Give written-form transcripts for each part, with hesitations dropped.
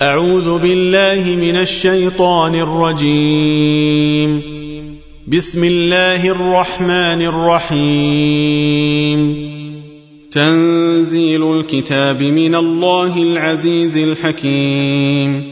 أعوذ بالله من الشيطان الرجيم. بسم الله الرحمن الرحيم. تنزيل الكتاب من الله العزيز الحكيم.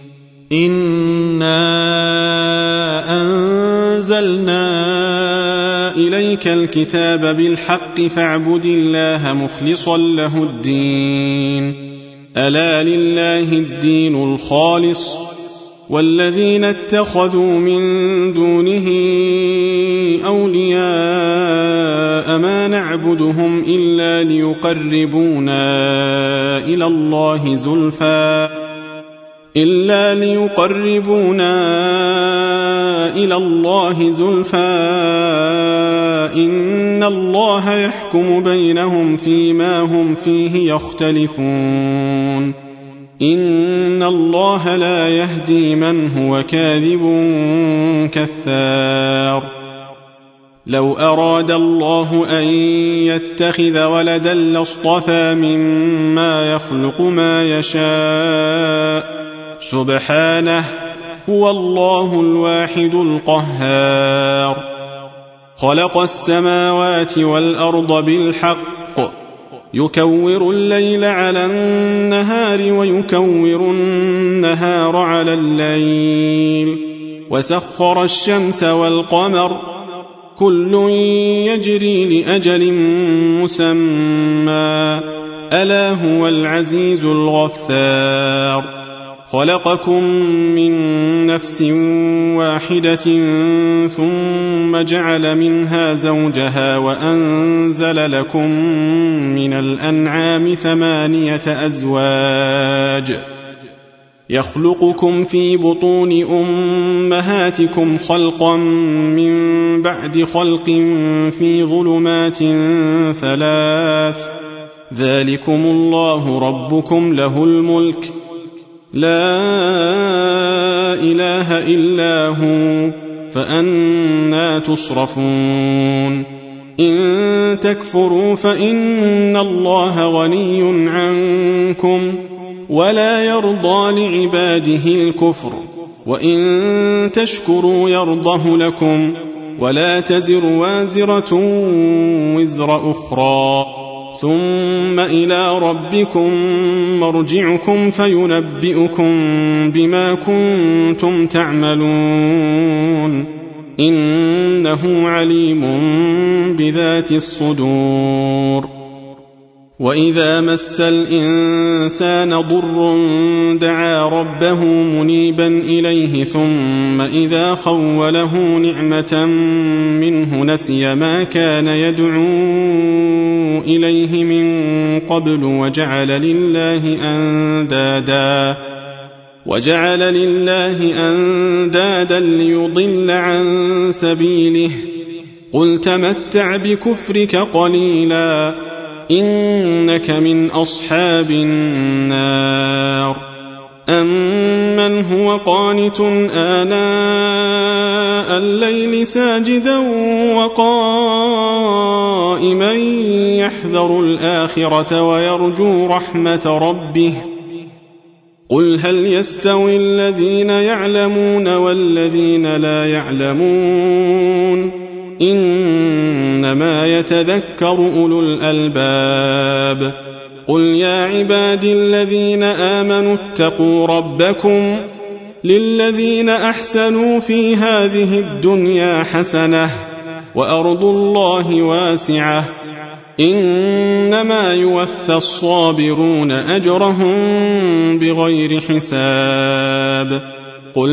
إنا أنزلنا إليك الكتاب بالحق فاعبد الله مخلصا له الدين. ألا لله الدين الخالص والذين اتخذوا من دونه أولياء ما نعبدهم إلا ليقربونا إلى الله زلفى إن الله يحكم بينهم فيما هم فيه يختلفون. إن الله لا يهدي من هو كاذب كفار. لو أراد الله أن يتخذ ولدا لاصطفى مما يخلق ما يشاء سبحانه هو الله الواحد القهار. خلق السماوات والأرض بالحق يكور الليل على النهار ويكور النهار على الليل وسخر الشمس والقمر كل يجري لأجل مسمى ألا هو العزيز الغفار. خلقكم من نفس واحدة ثم جعل منها زوجها وأنزل لكم من الأنعام 8 أزواج يخلقكم في بطون أمهاتكم خلقا من بعد خلق في ظلمات 3 ذلكم الله ربكم له الملك لا إله إلا هو فأنى تصرفون. إن تكفروا فإن الله غني عنكم ولا يرضى لعباده الكفر وإن تشكروا يرضه لكم ولا تزر وازرة وزر أخرى ثم إلى ربكم مرجعكم فينبئكم بما كنتم تعملون إنه عليم بذات الصدور. وإذا مس الإنسان ضر دعا ربه منيبا إليه ثم إذا خوله نعمة منه نسي ما كان يدعو إليه من قبل وجعل لله أندادا ليضل عن سبيله. قل تمتع بكفرك قليلا إنك من أصحاب النار. أمن هو قانت آناء الليل ساجدا وقائما يحذر الآخرة ويرجو رحمة ربه. قل هل يستوي الذين يعلمون والذين لا يعلمون إنما يتذكر أولو الألباب. قل يا عبادي الذين آمنوا اتقوا ربكم للذين أحسنوا في هذه الدنيا حسنة وأرض الله واسعة إنما يوفى الصابرون أجرهم بغير حساب. قل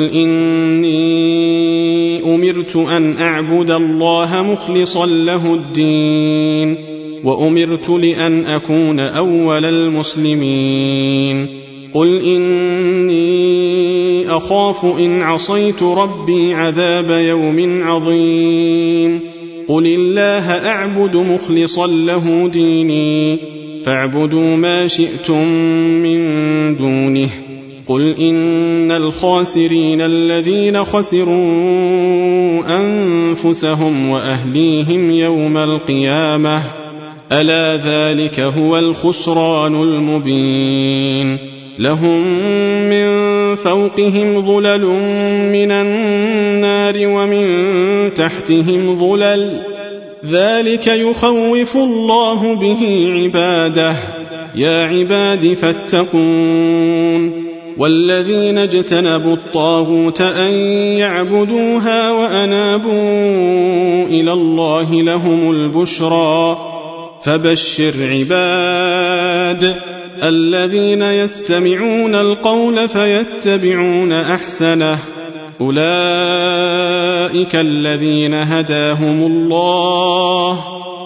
إني أمرت أن أعبد الله مخلصا له الدين وأمرت لأن أكون أول المسلمين. قل إني أخاف إن عصيت ربي عذاب يوم عظيم. قل الله أعبد مخلصا له ديني فاعبدوا ما شئتم من دونه. قل إن الخاسرين الذين خسروا أنفسهم وأهليهم يوم القيامة ألا ذلك هو الخسران المبين. لهم من فوقهم ظلل من النار ومن تحتهم ظلل ذلك يخوف الله به عباده يا عباد فاتقون والذين اجتنبوا الطاغوت أن يعبدوها وأنابوا إلى الله لهم البشرى فبشر عباد الذين يستمعون القول فيتبعون أحسنه أولئك الذين هداهم الله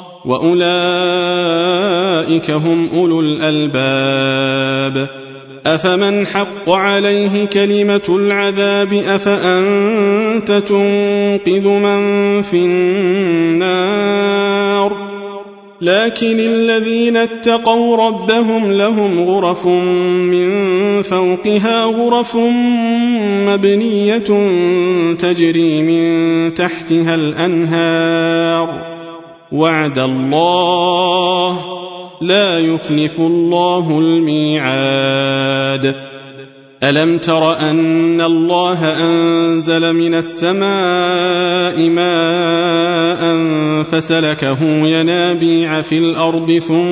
وأولئك هم أولو الألباب أفمن حق عليه كلمة العذاب أفأنت تنقذ من في النار لكن الذين اتقوا ربهم لهم غرف من فوقها غرف مبنية تجري من تحتها الأنهار وعد الله لا يخلف الله الميعاد ألم تر أن الله أنزل من السماء ماء فسلكه ينابيع في الأرض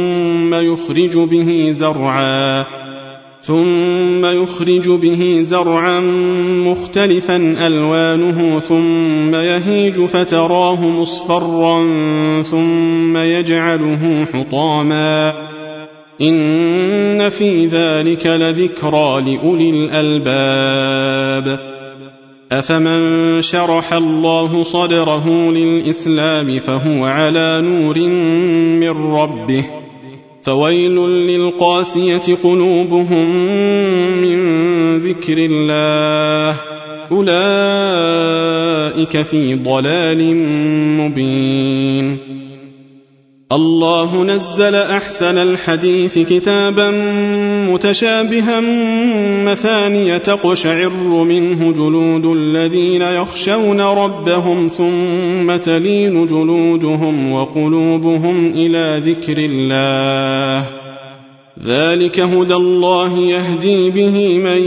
ثم يخرج به زرعا مختلفا ألوانه ثم يهيج فتراه مصفرا ثم يجعله حطاما إن في ذلك لذكرى لأولي الألباب أفمن شرح الله صدره للإسلام فهو على نور من ربه فويل للقاسية قلوبهم من ذكر الله أولئك في ضلال مبين الله نزل أحسن الحديث كتابا متشابها مثانية تقشعر منه جلود الذين يخشون ربهم ثم تلين جلودهم وقلوبهم إلى ذكر الله ذلك هدى الله يهدي به من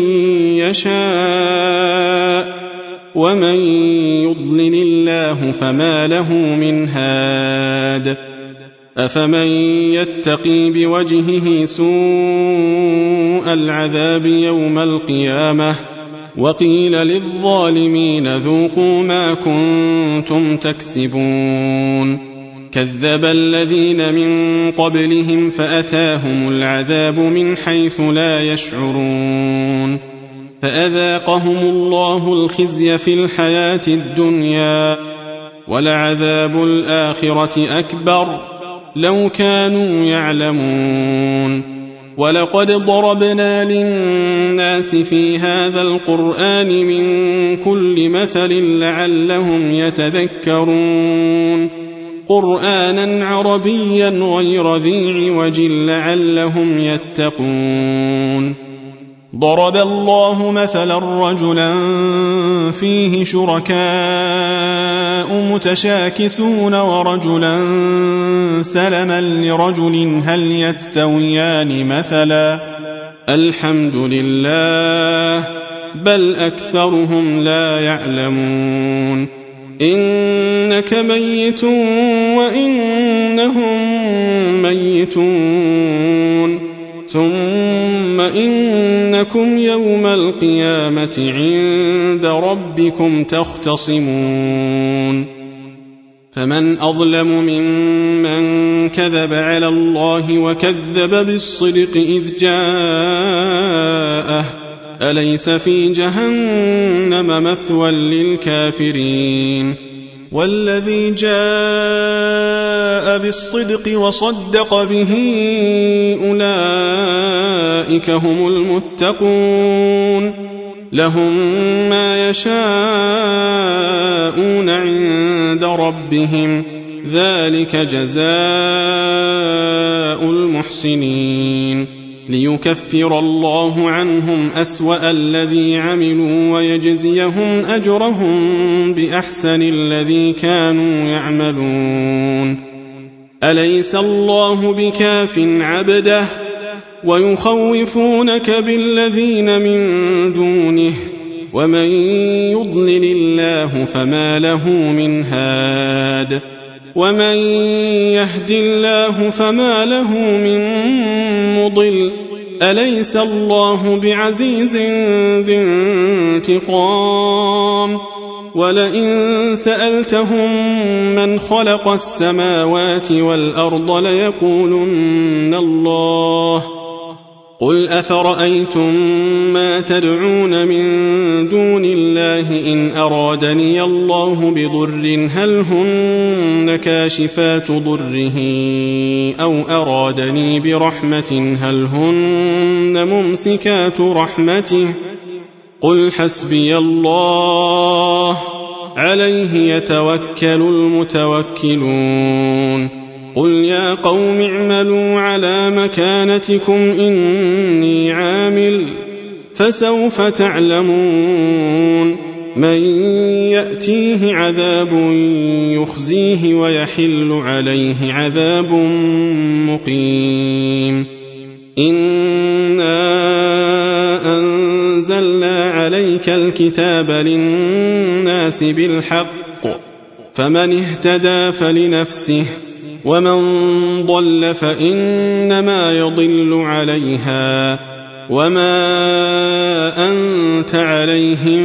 يشاء ومن يضلل الله فما له من هاد أفمن يتقي بوجهه سوء العذاب يوم القيامة وقيل للظالمين ذوقوا ما كنتم تكسبون كذب الذين من قبلهم فأتاهم العذاب من حيث لا يشعرون فأذاقهم الله الخزي في الحياة الدنيا ولعذاب الآخرة أكبر لو كانوا يعلمون ولقد ضربنا للناس في هذا القرآن من كل مثل لعلهم يتذكرون قرآنا عربيا غير ذي عوج لعلهم يتقون ضرب الله مثلا رجلا فيه شركاء متشاكسون ورجلا سلما لرجل هل يستويان مثلا الحمد لله بل أكثرهم لا يعلمون إنك ميت وإنهم ميتون ثم إنكم يوم القيامة عند ربكم تختصمون فمن أظلم ممن كذب على الله وكذب بالصدق إذ جاءه أليس في جهنم مثوى للكافرين والذي جاء بالصدق وصدق به أولئك هم المتقون لهم ما يشاءون عند ربهم ذلك جزاء المحسنين ليكفر الله عنهم أسوأ الذي عملوا ويجزيهم أجرهم بأحسن الذي كانوا يعملون أليس الله بكاف عبده ويخوفونك بالذين من دونه ومن يضلل الله فما له من هاد ومن يهد الله فما له من مضل أليس الله بعزيز ذي انتقام ولئن سألتهم من خلق السماوات والأرض ليقولن الله قل أفرأيتم ما تدعون من دون الله إن أرادني الله بضر هل هن كاشفات ضره أو أرادني برحمة هل هن ممسكات رحمته قل حسبي الله عليه يتوكل المتوكلون قل يا قوم اعملوا على مكانتكم إني عامل فسوف تعلمون من يأتيه عذاب يخزيه ويحل عليه عذاب مقيم إنا أنزلنا عليك الكتاب للناس بالحق فمن اهتدى فلنفسه ومن ضل فإنما يضل عليها وما أنت عليهم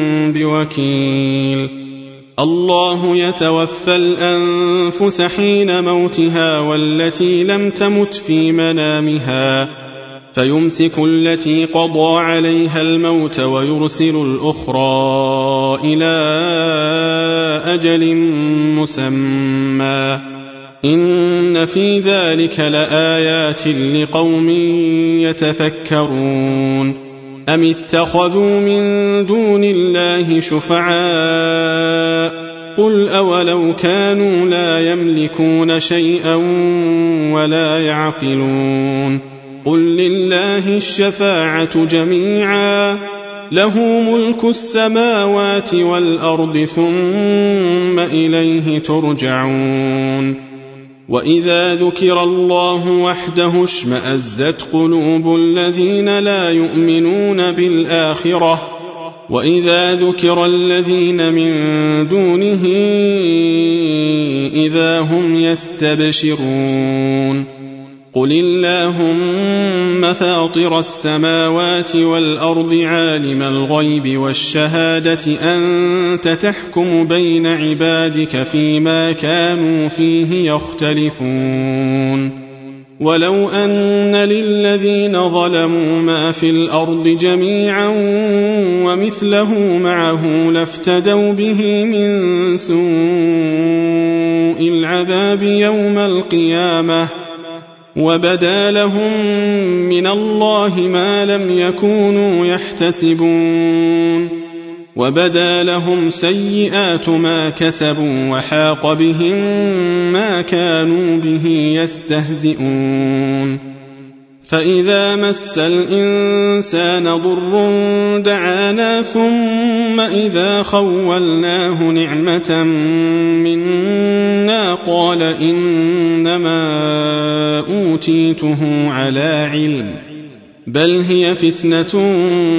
بوكيل الله يتوفى الأنفس حين موتها والتي لم تمت في منامها فيمسك التي قضى عليها الموت ويرسل الأخرى إلى أجل مسمى إن في ذلك لآيات لقوم يتفكرون أم اتخذوا من دون الله شفعاء قل أولو كانوا لا يملكون شيئا ولا يعقلون قل لله الشفاعة جميعا له ملك السماوات والأرض ثم إليه ترجعون وإذا ذكر الله وحده اشمأزت قلوب الذين لا يؤمنون بالآخرة وإذا ذكر الذين من دونه إذا هم يستبشرون قل اللهم فاطر السماوات والأرض عالم الغيب والشهادة أنت تحكم بين عبادك فيما كانوا فيه يختلفون ولو أن للذين ظلموا ما في الأرض جميعا ومثله معه لافتدوا به من سوء العذاب يوم القيامة وبدا لهم من الله ما لم يكونوا يحتسبون وبدا لهم سيئات ما كسبوا وحاق بهم ما كانوا به يستهزئون فإذا مس الإنسان ضر دعانا ثم إذا خولناه نعمة منا قال إنما أوتيته على علم بل هي فتنة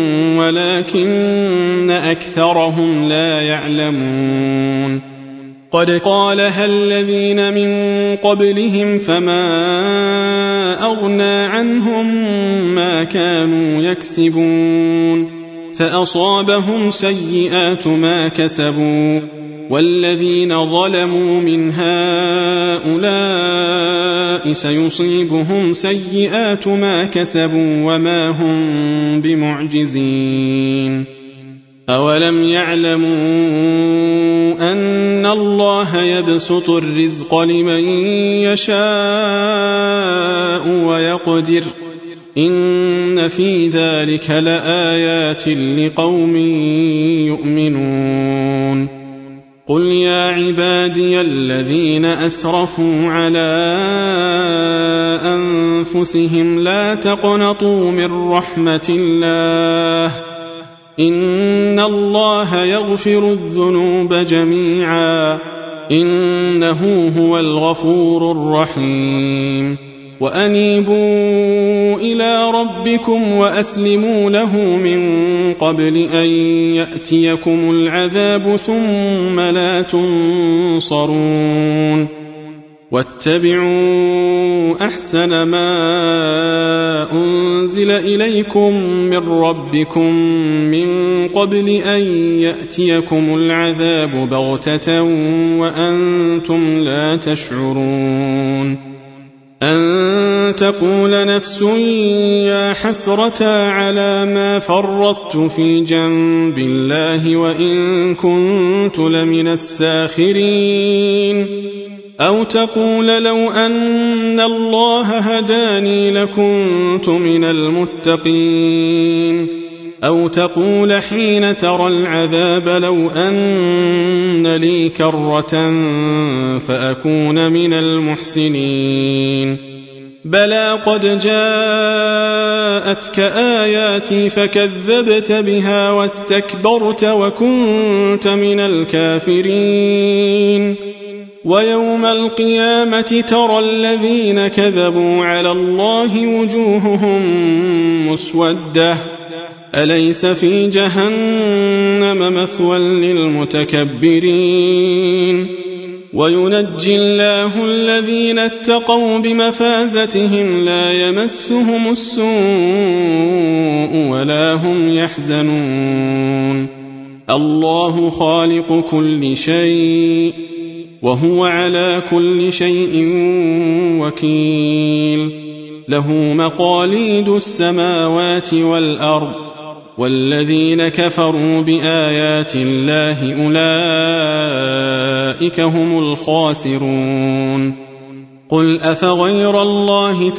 ولكن أكثرهم لا يعلمون قد قالها الذين من قبلهم فما أغنى عنهم ما كانوا يكسبون فأصابهم سيئات ما كسبوا والذين ظلموا من هؤلاء سيصيبهم سيئات ما كسبوا وما هم بمعجزين أولم يعلموا أن الله يبسط الرزق لمن يشاء ويقدر إن في ذلك لآيات لقوم يؤمنون قل يا عبادي الذين أسرفوا على أنفسهم لا تقنطوا من رحمة الله إن الله يغفر الذنوب جميعا إنه هو الغفور الرحيم وأنيبوا إلى ربكم وأسلموا له من قبل أن يأتيكم العذاب ثم لا تنصرون واتبعوا أحسن ما أنزل إليكم من ربكم من قبل أن يأتيكم العذاب بغتة وأنتم لا تشعرون أن تقول نفس يا حسرة على ما فرطت في جنب الله وإن كنت لمن الساخرين أو تقول لو أن الله هداني لكنت من المتقين أو تقول حين ترى العذاب لو أن لي كرة فأكون من المحسنين بلى قد جاءتك آياتي فكذبت بها واستكبرت وكنت من الكافرين ويوم القيامة ترى الذين كذبوا على الله وجوههم مسودة أليس في جهنم مثوى للمتكبرين وينجي الله الذين اتقوا بمفازتهم لا يمسهم السوء ولا هم يحزنون الله خالق كل شيء وهو على كل شيء وكيل له مقاليد السماوات والأرض والذين كفروا بآيات الله أولئك هم الخاسرون قل أفغير الله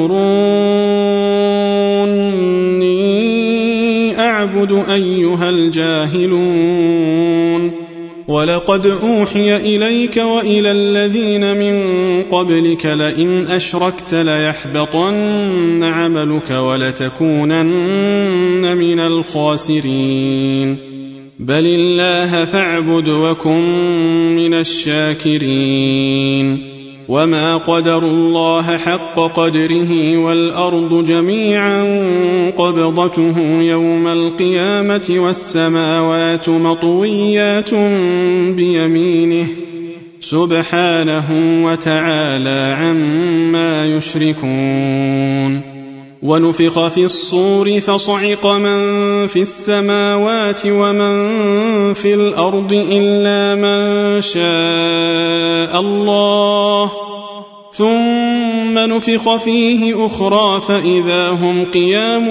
تأمروني أعبد أيها الجاهلون ولقد أوحي إليك وإلى الذين من قبلك لئن أشركت ليحبطن عملك ولتكونن من الخاسرين بل الله فاعبد وكن من الشاكرين وما قدروا الله حق قدره والأرض جميعا قبضته يوم القيامة والسماوات مطويات بيمينه سبحانه وتعالى عما يشركون ونفخ في الصور فصعق من في السماوات ومن في الأرض إلا من شاء الله ثم نفخ فيه أخرى فإذا هم قيام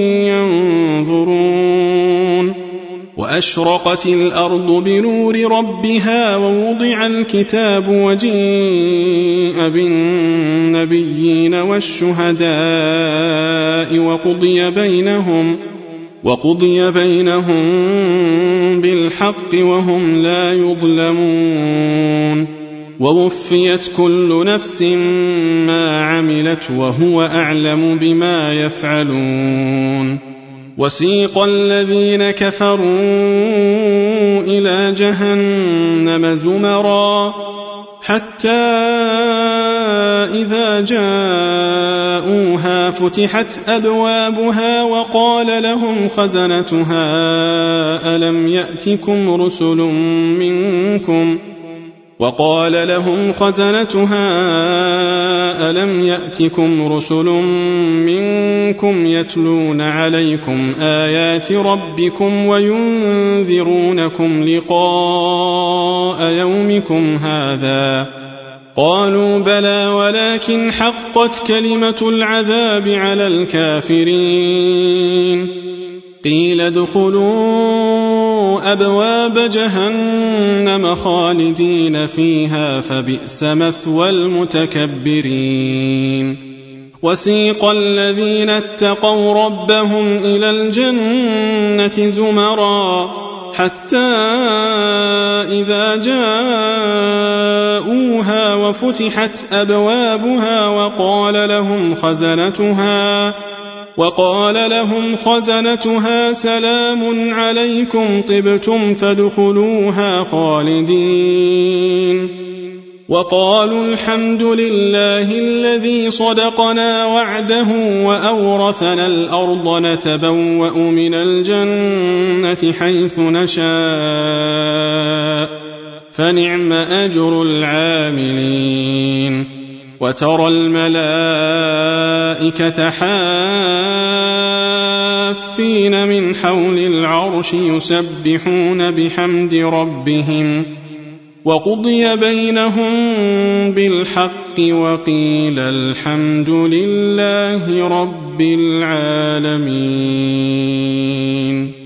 ينظرون وأشرقت الأرض بنور ربها ووضع الكتاب وجيء بالنبيين والشهداء وقضي بينهم بالحق وهم لا يظلمون ووفيت كل نفس ما عملت وهو أعلم بما يفعلون وسيق الذين كفروا إلى جهنم زمرا حتى إذا جاءوها فتحت أبوابها وقال لهم خزنتها ألم يأتكم رسل منكم يتلون عليكم آيات ربكم وينذرونكم لقاء يومكم هذا قالوا بلى ولكن حقت كلمة العذاب على الكافرين قيل ادخلوا أبواب جهنم خالدين فيها فبئس مثوى المتكبرين وسيق الذين اتقوا ربهم إلى الجنة زمرا حتى إذا جاءوها وفتحت أبوابها وقال لهم خزنتها سلام عليكم طبتم فادخلوها خالدين وقالوا الحمد لله الذي صدقنا وعده وأورثنا الأرض نتبوأ من الجنة حيث نشاء فنعم أجر العاملين وترى الملائكة حافين من حول العرش يسبحون بحمد ربهم وقضي بينهم بالحق وقيل الحمد لله رب العالمين.